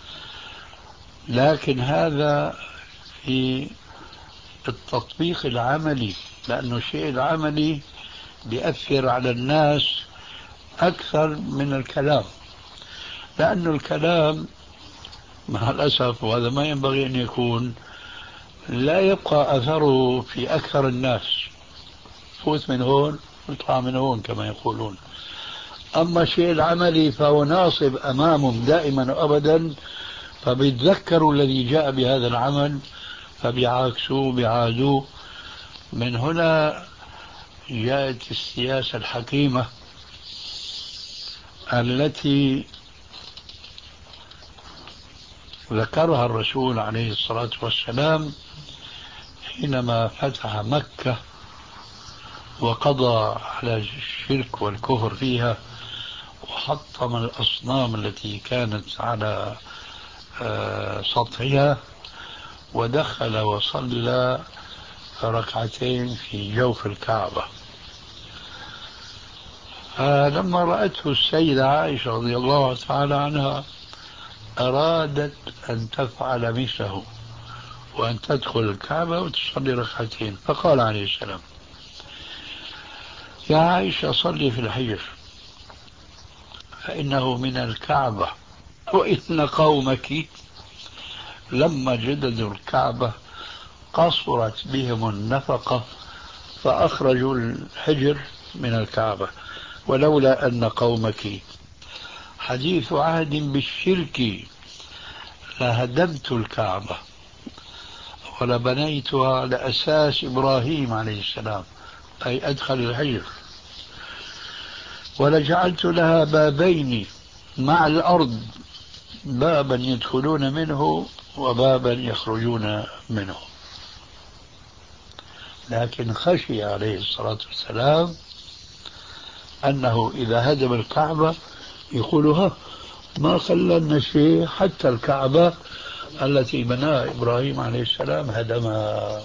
لكن هذا في التطبيق العملي، لأنه الشيء العملي بيأثر على الناس أكثر من الكلام، لأن الكلام مع الأسف وهذا ما ينبغي أن يكون لا يبقى أثره في أكثر الناس، فوت من هون اطلع من هون كما يقولون. أما الشيء العملي فهو ناصب أمامهم دائما وأبدا، فبيتذكروا الذي جاء بهذا العمل فبيعاكسوه بيعادوه. من هنا جاءت السياسة الحكيمة التي ذكرها الرسول عليه الصلاة والسلام حينما فتح مكة وقضى على الشرك والكفر فيها وحطم الأصنام التي كانت على سطحها، ودخل وصلى ركعتين في جوف الكعبة. فلما رأته السيدة عائشة رضي الله تعالى عنها أرادت أن تفعل مثله وأن تدخل الكعبة وتصلي ركعتين، فقال عليه السلام: يا عائشة صلي في الحجر فإنه من الكعبة، وإن قومك لما جددوا الكعبة قصرت بهم النفقة فأخرجوا الحجر من الكعبة، ولولا أن قومك حديث عهد بالشرك لهدمت الكعبة ولبنيتها على أساس إبراهيم عليه السلام، أي أدخل الحجر، ولجعلت لها بابين مع الأرض، بابا يدخلون منه وبابا يخرجون منه. لكن خشي عليه الصلاة والسلام أنه إذا هدم الكعبة يقول ها ما خلنا شيء، حتى الكعبة التي بناها إبراهيم عليه السلام هدمها.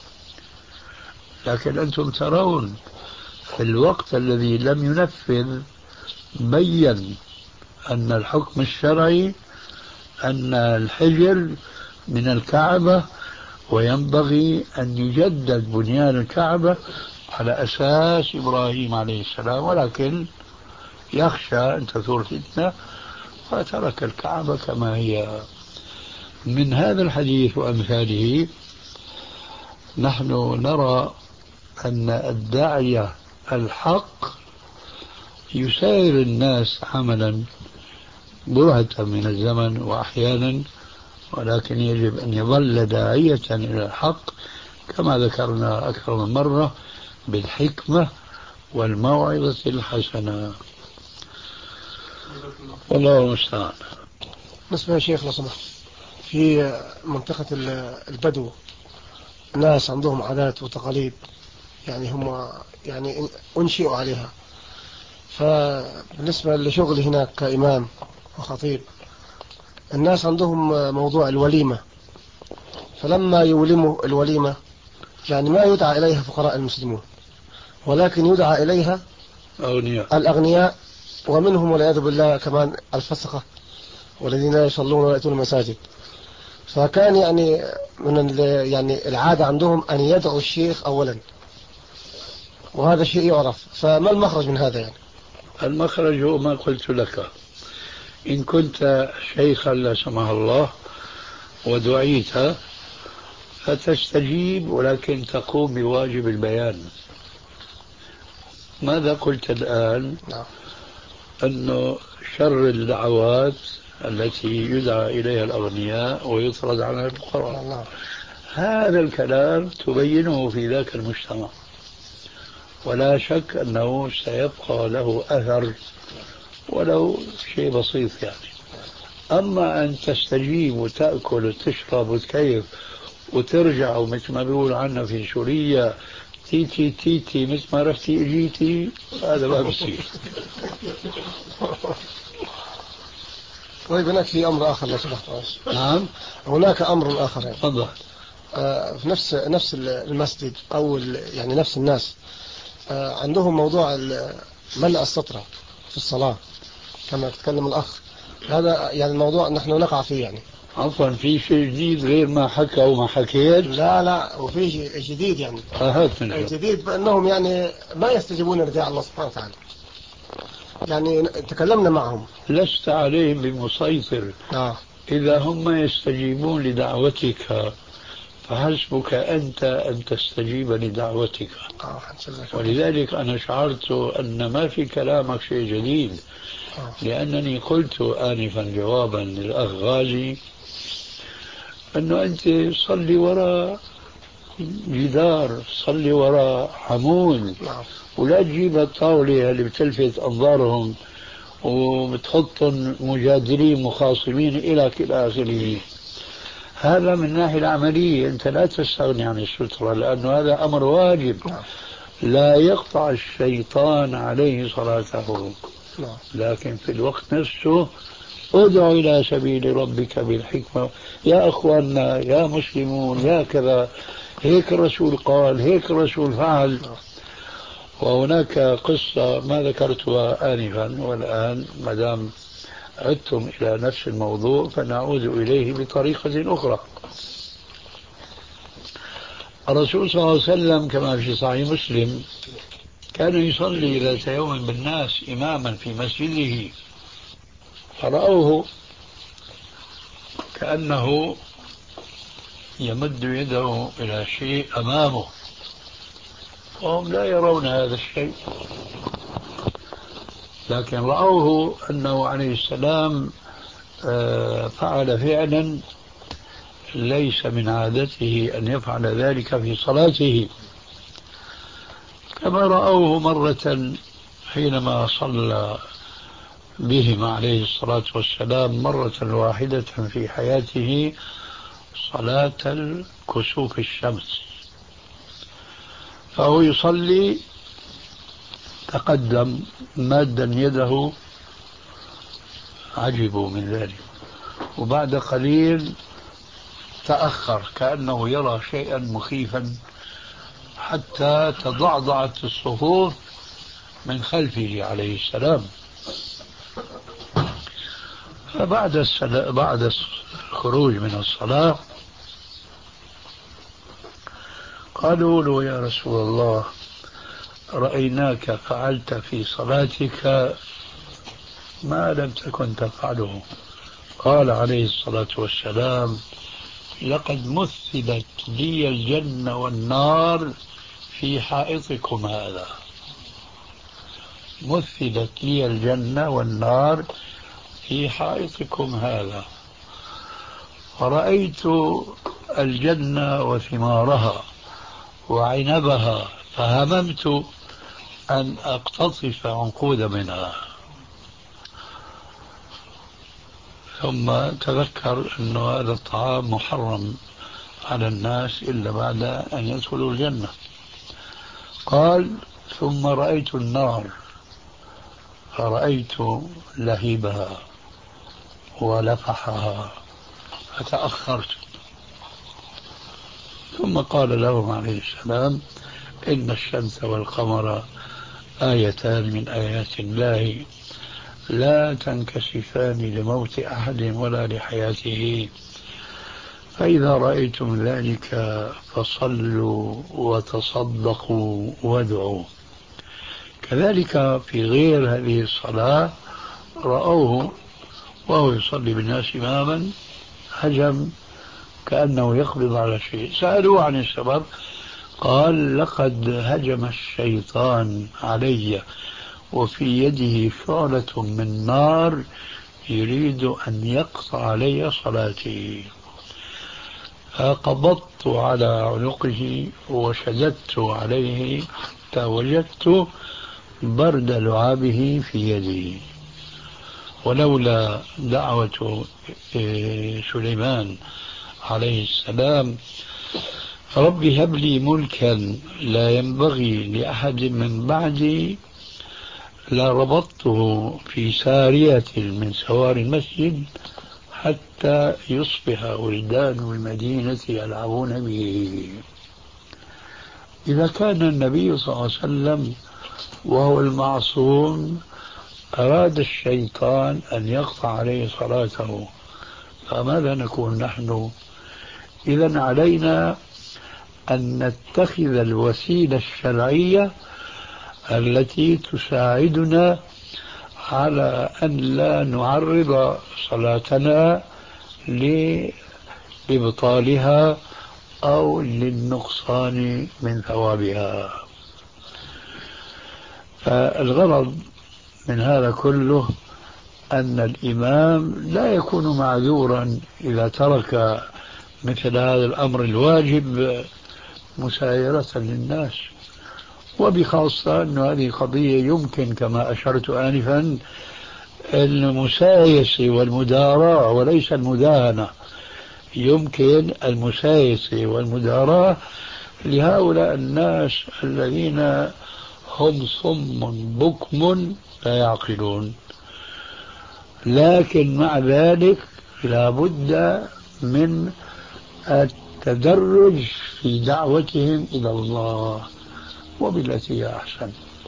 لكن أنتم ترون في الوقت الذي لم ينفذ بين أن الحكم الشرعي أن الحجر من الكعبة، وينبغي أن يجدد بنيان الكعبة على أساس إبراهيم عليه السلام، ولكن يخشى أن تثور فتنة فترك الكعبة كما هي. من هذا الحديث وأمثاله نحن نرى أن الداعية الحق يسير الناس عملا برهة من الزمن وأحيانا، ولكن يجب أن يظل داعية إلى الحق كما ذكرنا أكثر من مرة بالحكمة والموعظة الحسنة. والله المستعان. بالنسبة يا شيخ لو سمحت، في منطقة البدو ناس عندهم عادات وتقاليد يعني هم يعني أنشئوا عليها، فبالنسبة لشغلي هناك كإمام وخطيب الناس عندهم موضوع الوليمة، فلما يولموا الوليمة يعني ما يدعى إليها فقراء المسلمون، ولكن يدعى إليها أغنياء الأغنياء، ومنهم والعياذ بالله كمان الفسقة والذين لا يصلون ولا يأتون المساجد. فكان يعني من يعني العادة عندهم أن يدعوا الشيخ أولا، وهذا شيء يعرف. فما المخرج من هذا يعني؟ المخرج هو ما قلت لك، إن كنت شيخا لا سمح الله ودعيت فتستجيب، ولكن تقوم بواجب البيان. ماذا قلت الآن؟ نعم. أنه شر الدعوات التي يدعى إليها الأغنياء ويطرد عنها الفقراء. نعم. هذا الكلام تبينه في ذاك المجتمع، ولا شك أنه سيبقى له أثر ولو شيء بسيط يعني. أما أن تستجيب وتأكل وتشرب وتكيف وترجع ومثل ما بيقول عنا في سوريا تيتي تيتي مثل ما رحتي اجيتي، هذا ما بصير. طيب هناك في أمر آخر لو سمحت. نعم هناك أمر آخر يعني. تفضل. آه في نفس نفس المسجد أو يعني نفس الناس آه عندهم موضوع ملء السطرة في الصلاة كما تكلم الأخ، هذا يعني الموضوع نحن نقع فيه يعني. عفوا في شيء جديد غير ما حكى وما حكيت؟ لا لا وفي شيء جديد يعني. هات الجديد بأنهم يعني ما يستجيبون لدعاء الله سبحانه وتعالى. يعني تكلمنا معهم. لست عليهم بمسيطر. آه. إذا هم يستجيبون لدعوتك فحسبك أنت أن تستجيب لدعوتك. آه. ولذلك أنا شعرت أن ما في كلامك شيء جديد، آه. لأنني قلت آنفا جوابا للأخ غازي أنه أنت صلي وراء جدار، صلي وراء عمود، ولا تجيب الطاولة اللي بتلفت أنظارهم وبتحطهم مجادلين مخاصمين إلى آخره. هذا من الناحية العملية أنت لا تستغني عن السترة، لأنه هذا أمر واجب لا يقطع الشيطان عليه صلاته. لكن في الوقت نفسه ادعو إلى سبيل ربك بالحكمة، يا أخواننا يا مسلمون يا كذا، هيك الرسول قال، هيك الرسول فعل. وهناك قصة ما ذكرتها آنفا، والآن ما دام عدتم إلى نفس الموضوع فنعود إليه بطريقة أخرى. الرسول صلى الله عليه وسلم كما في صحيح مسلم كان يصلي ذات يوم بالناس إماما في مسجده، فرأوه كأنه يمد يده إلى شيء أمامه وهم لا يرون هذا الشيء، لكن رأوه أنه عليه السلام فعل فعلا ليس من عادته أن يفعل ذلك في صلاته، كما رأوه مرة حينما صلى بهم عليه الصلاة والسلام مرة واحدة في حياته صلاة الكسوف الشمس، فهو يصلي تقدم مادا يده، عجبوا من ذلك، وبعد قليل تأخر كأنه يرى شيئا مخيفا حتى تضعضعت الصفوف من خلفه عليه السلام. فبعد السلا... بعد الخروج من الصلاة قالوا له يا رسول الله رأيناك فعلت في صلاتك ما لم تكن تفعله. قال عليه الصلاة والسلام لقد مثلت لي الجنة والنار في حائطكم هذا، مثلت لي الجنة والنار في حائطكم هذا، فرأيت الجنة وثمارها وعنبها فهممت أن أقتطف عنقود منها، ثم تذكر أن هذا الطعام محرم على الناس إلا بعد أن يدخلوا الجنة. قال ثم رأيت النار فرأيت لهيبها ولفحها فتأخرت، ثم قال لهم عليه السلام إن الشمس والقمر آيتان من آيات الله لا تنكشفان لموت أحد ولا لحياته، فإذا رأيتم ذلك فصلوا وتصدقوا وادعوا. كذلك في غير هذه الصلاة رأوه وهو يصلي بالناس إماما هجم كأنه يقبض على شيء، سألوه عن السبب قال لقد هجم الشيطان علي وفي يده شعلة من نار يريد أن يقطع علي صلاتي، فقبضت على عنقه وشددت عليه حتى وجدت برد لعابه في يدي، ولولا دعوة سليمان عليه السلام رب هب لي ملكا لا ينبغي لأحد من بعدي لربطته في سارية من سوار المسجد حتى يصبح ولدان المدينة يلعبون به. إذا كان النبي صلى الله عليه وسلم وهو المعصوم أراد الشيطان أن يقطع عليه صلاته، فماذا نكون نحن؟ إذن علينا أن نتخذ الوسيلة الشرعية التي تساعدنا على أن لا نعرض صلاتنا لإبطالها أو للنقصان من ثوابها. فالغرض من هذا كله أن الإمام لا يكون معذورا إذا ترك مثل هذا الأمر الواجب مسايرة للناس، وبخاصة أن هذه قضية يمكن كما أشرت آنفا المسايسة والمداراة وليس المداهنة، يمكن المسايسة والمداراة لهؤلاء الناس الذين هم صم بكم لا يعقلون، لكن مع ذلك لا بد من التدرج في دعوتهم إلى الله وبالتي هي أحسن.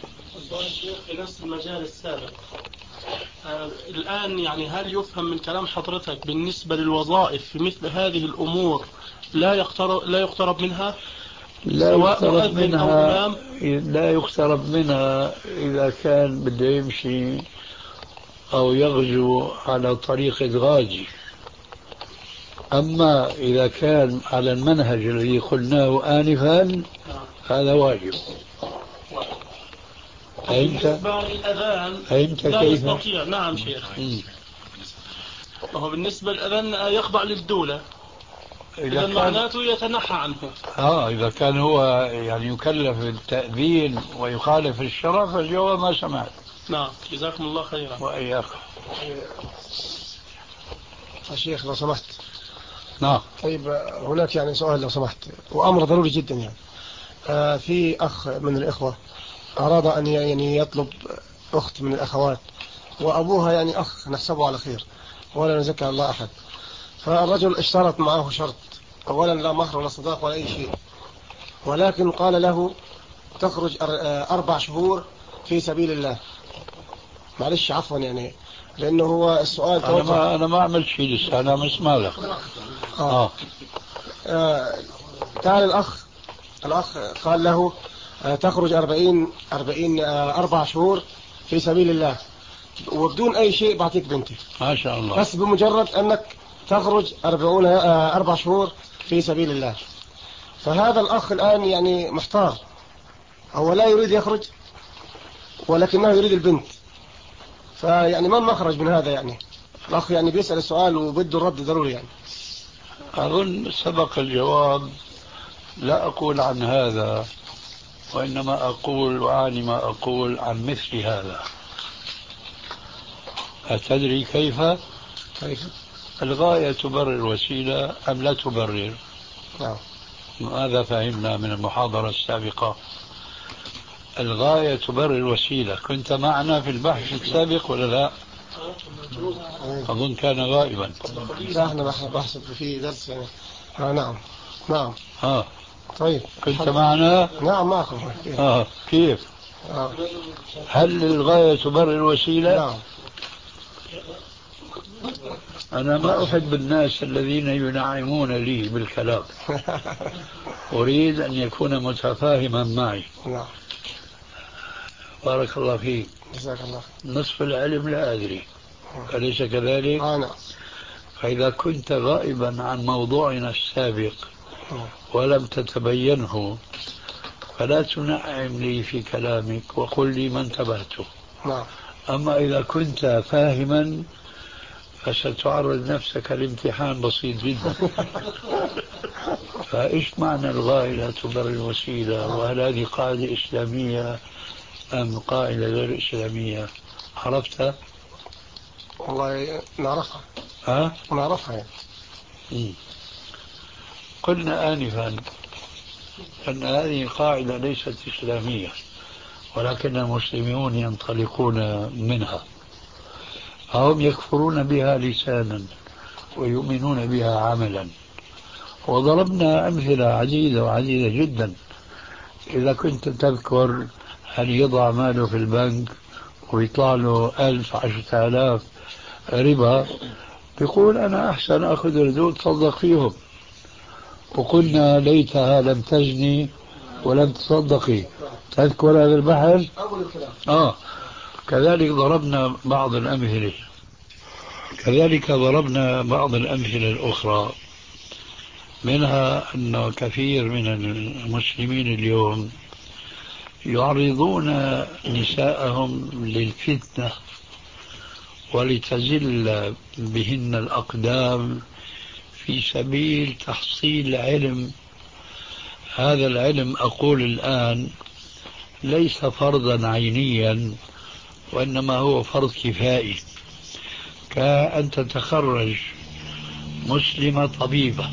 سؤال شيخ في نفس المجال السابق. آه الآن يعني هل يفهم من كلام حضرتك بالنسبة للوظائف في مثل هذه الأمور لا يقترب, لا يقترب منها؟ لا سواء يقترب مؤذن أو منها، إمام؟ لا يقترب منها إذا كان بده يمشي أو يغزو على طريق غازي. أما إذا كان على المنهج الذي قلناه آنفا هذا واجب. فهمت؟ بالنسبة للأذان فهمت لا كيف؟ يستطيع. نعم شيخ. وهو بالنسبة للأذان يخضع للدولة، إذا إذا كان معناته يتنحى عنه. آه إذا كان هو يعني يكلف بالتأذين ويخالف الشرع فالجواب ما سمعت. نعم جزاكم الله خيرا. وإياكم. يا شيخ لو سمحت. نعم. طيب هناك يعني سؤال لو سمحت، وأمر ضروري جدا يعني. آه في أخ من الإخوة أراد أن يعني يطلب أخت من الأخوات، وأبوها يعني أخ نحسبه على خير ولا نزكى الله أحد. فالرجل اشترط معه شرط، أولا لا مهر ولا صداق ولا أي شيء، ولكن قال له تخرج أربع شهور في سبيل الله. معلش عفوا يعني لأنه هو السؤال أنا ما أنا ما عملت شيء لسه، أنا مسمع لك. آه. آه. تعال الأخ الأخ قال له تخرج أربعين أربعين أربع شهور في سبيل الله وبدون أي شيء بعطيك بنتي ما شاء الله، بس بمجرد أنك تخرج أربعون أربع شهور في سبيل الله. فهذا الأخ الآن يعني محتار، هو لا يريد يخرج ولكنه يريد البنت، فيعني ما المخرج من هذا؟ يعني الأخ يعني بيسأل السؤال وبده الرد ضروري يعني. أظن سبق الجواب. لا أقول عن هذا، وإنما أقول وأعني ما أقول عن مثل هذا. أتدري كيف؟ كيف؟ الغاية تبرر الوسيلة أم لا تبرر؟ نعم. ماذا فهمنا من المحاضرة السابقة؟ الغاية تبرر الوسيلة. كنت معنا في البحث السابق ولا لا؟ أظن كان غائبا. لا احنا بحث في درس يعني. آه نعم نعم. آه. طيب كنت معنا؟ نعم معكم. آه. كيف؟ آه. هل الغاية تبرر الوسيلة؟ نعم. أنا ما أحب الناس الذين ينعمون لي بالكلام. أريد أن يكون متفاهما معي. نعم. بارك الله فيك. جزاك الله. نصف العلم لا أدري، أليس كذلك؟ آه نعم. فإذا كنت غائبا عن موضوعنا السابق ولم تتبينه فلا تنعم لي في كلامك وقل لي ما انتبهته. نعم. أما إذا كنت فاهما فستعرض نفسك لامتحان بسيط جدا. فإيش معنى الغاية لا تبرر الوسيلة؟ وهل هذه قاعدة إسلامية أم قاعدة غير إسلامية؟ عرفتها؟ والله نعرفها. ها؟ نعرفها يعني. مم. قلنا آنفا أن هذه قاعدة ليست إسلامية، ولكن المسلمون ينطلقون منها، فهم يكفرون بها لسانا ويؤمنون بها عملا. وضربنا أمثلة عديدة وعديدة جدا. إذا كنت تذكر أن يضع ماله في البنك ويطلع له ألف عشرة آلاف ربا، يقول أنا أحسن أخذ ردود تصدق فيهم. وقلنا ليتها لم تزني ولم تصدقي. تذكر هذا البحث؟ آه. كذلك ضربنا بعض الأمثلة كذلك ضربنا بعض الأمثلة الأخرى، منها أن كثير من المسلمين اليوم يعرضون نساءهم للفتنة ولتزل بهن الأقدام في سبيل تحصيل علم. هذا العلم أقول الآن ليس فرضا عينيا، وإنما هو فرض كفائي، كأن تتخرج مسلمة طبيبة،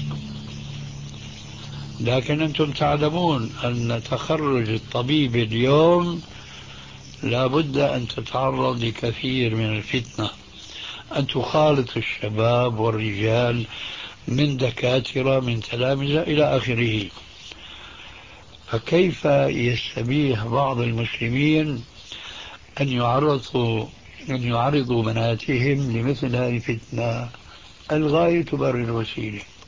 لكن أنتم تعلمون أن تخرج الطبيب اليوم لابد أن تتعرض لكثير من الفتنة، أن تخالط الشباب والرجال من دكاترة من تلامذة إلى آخره. فكيف يستبيح بعض المسلمين أن يعرضوا أن يعرضوا بناتهم لمثل هذه الفتنة. الغاية تبرر الوسيلة.